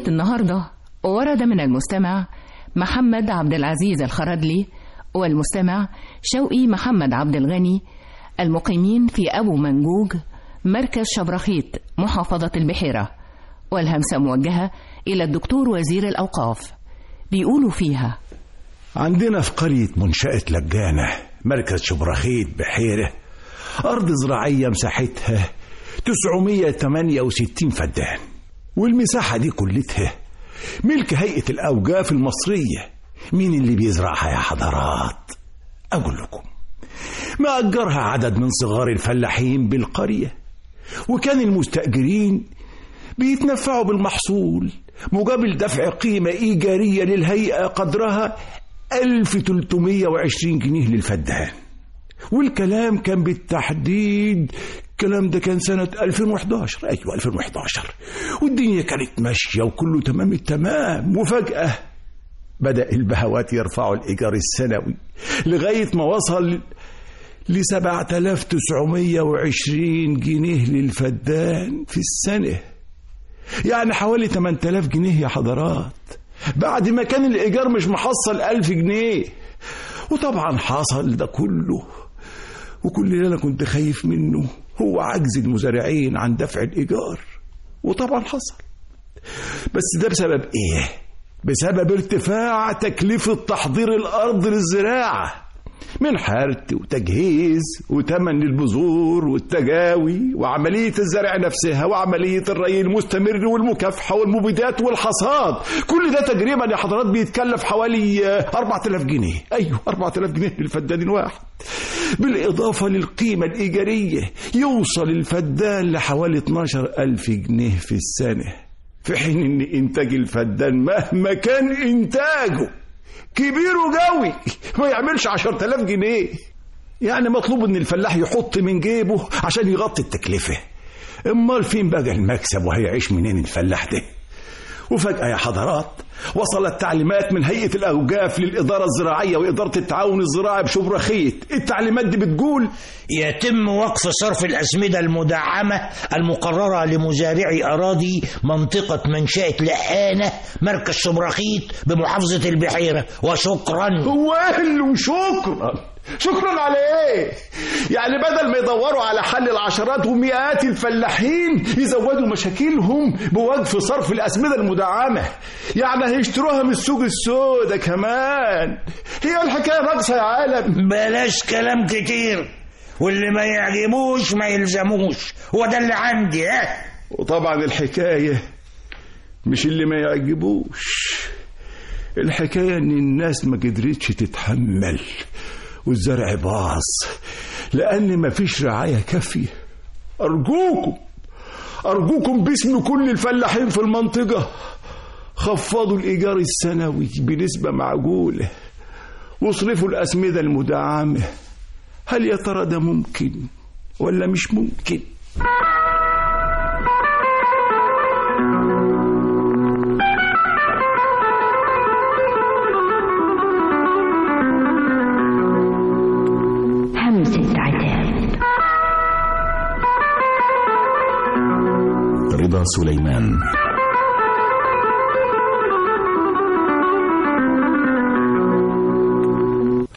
أسئلة النهاردة ورد من المستمع محمد عبد العزيز الخردلي والمستمع شوقي محمد عبد الغني المقيمين في أبو منجوج مركز شبرخيت محافظة البحيرة، والهمسة موجهة إلى الدكتور وزير الأوقاف. بيقولوا فيها: عندنا في قرية منشأة لجانة مركز شبرخيت بحيرة أرض زراعية مساحتها 968 فدان، والمساحة دي كلتها ملك هيئة الأوقاف المصرية. مين اللي بيزرعها يا حضرات؟ أقول لكم، مأجرها عدد من صغار الفلاحين بالقرية، وكان المستأجرين بيتنفعوا بالمحصول مقابل دفع قيمة إيجارية للهيئة قدرها 1320 جنيه للفدان. والكلام كان بالتحديد، الكلام ده كان سنة 2011. أيوة 2011، والدنيا كانت ماشية وكله تمام التمام. وفجأة بدأ البهوات يرفعوا الإيجار السنوي لغاية ما وصل 7920 جنيه للفدان في السنة، يعني حوالي 8000 جنيه يا حضرات، بعد ما كان الإيجار مش محصل 1000 جنيه. وطبعا حصل ده كله، وكل اللي أنا كنت خايف منه هو عجز المزارعين عن دفع الإيجار، وطبعا حصل. بس ده بسبب إيه؟ بسبب ارتفاع تكلفة تحضير الأرض للزراعة، من حرث وتجهيز وتمن البذور والتجاوي وعملية الزرع نفسها وعملية الري المستمر والمكافحة والمبيدات والحصاد. كل ده تقريبا يا حضرات بيتكلف حوالي 4000 جنيه. أيوه 4000 جنيه للفدان الواحد، بالإضافة للقيمة الإيجارية يوصل الفدان لحوالي 12000 جنيه في السنة، في حين إن إنتاج الفدان مهما كان إنتاجه كبير وقوي ما يعملش 10000 جنيه. يعني مطلوب ان الفلاح يحط من جيبه عشان يغطي التكلفة. امال فين بقى المكسب وهيعيش منين الفلاح ده؟ وفجأة يا حضرات وصلت تعليمات من هيئة الأوقاف للإدارة الزراعية وإدارة التعاون الزراعي بشبرخيت. التعليمات دي بتقول: يتم وقف صرف الأسمدة المدعمة المقررة لمزارعي أراضي منطقة منشأة لقانة مركز شبرخيت بمحافظة البحيرة. وشكرا. وقال شكرا على ايه؟ يعني بدل ما يدوروا على حل العشرات ومئات الفلاحين يزودوا مشاكلهم بوقف صرف الأسمدة المدعمة، يعني هيشتروها من السوق السوداء كمان. هي الحكاية ناقصة يا عالم. بلاش كلام كتير، واللي ما يعجبوش ما يلزموش، هو ده اللي عندي. وطبعا الحكاية مش اللي ما يعجبوش، الحكاية ان الناس ما قدرتش تتحمل والزرع باظ لأن مفيش رعاية كافية. أرجوكم باسم كل الفلاحين في المنطقة خفضوا الإيجار السنوي بنسبة معقولة واصرفوا الأسمدة المدعمة. هل يا ترى ده ممكن ولا مش ممكن؟ رضا سليمان.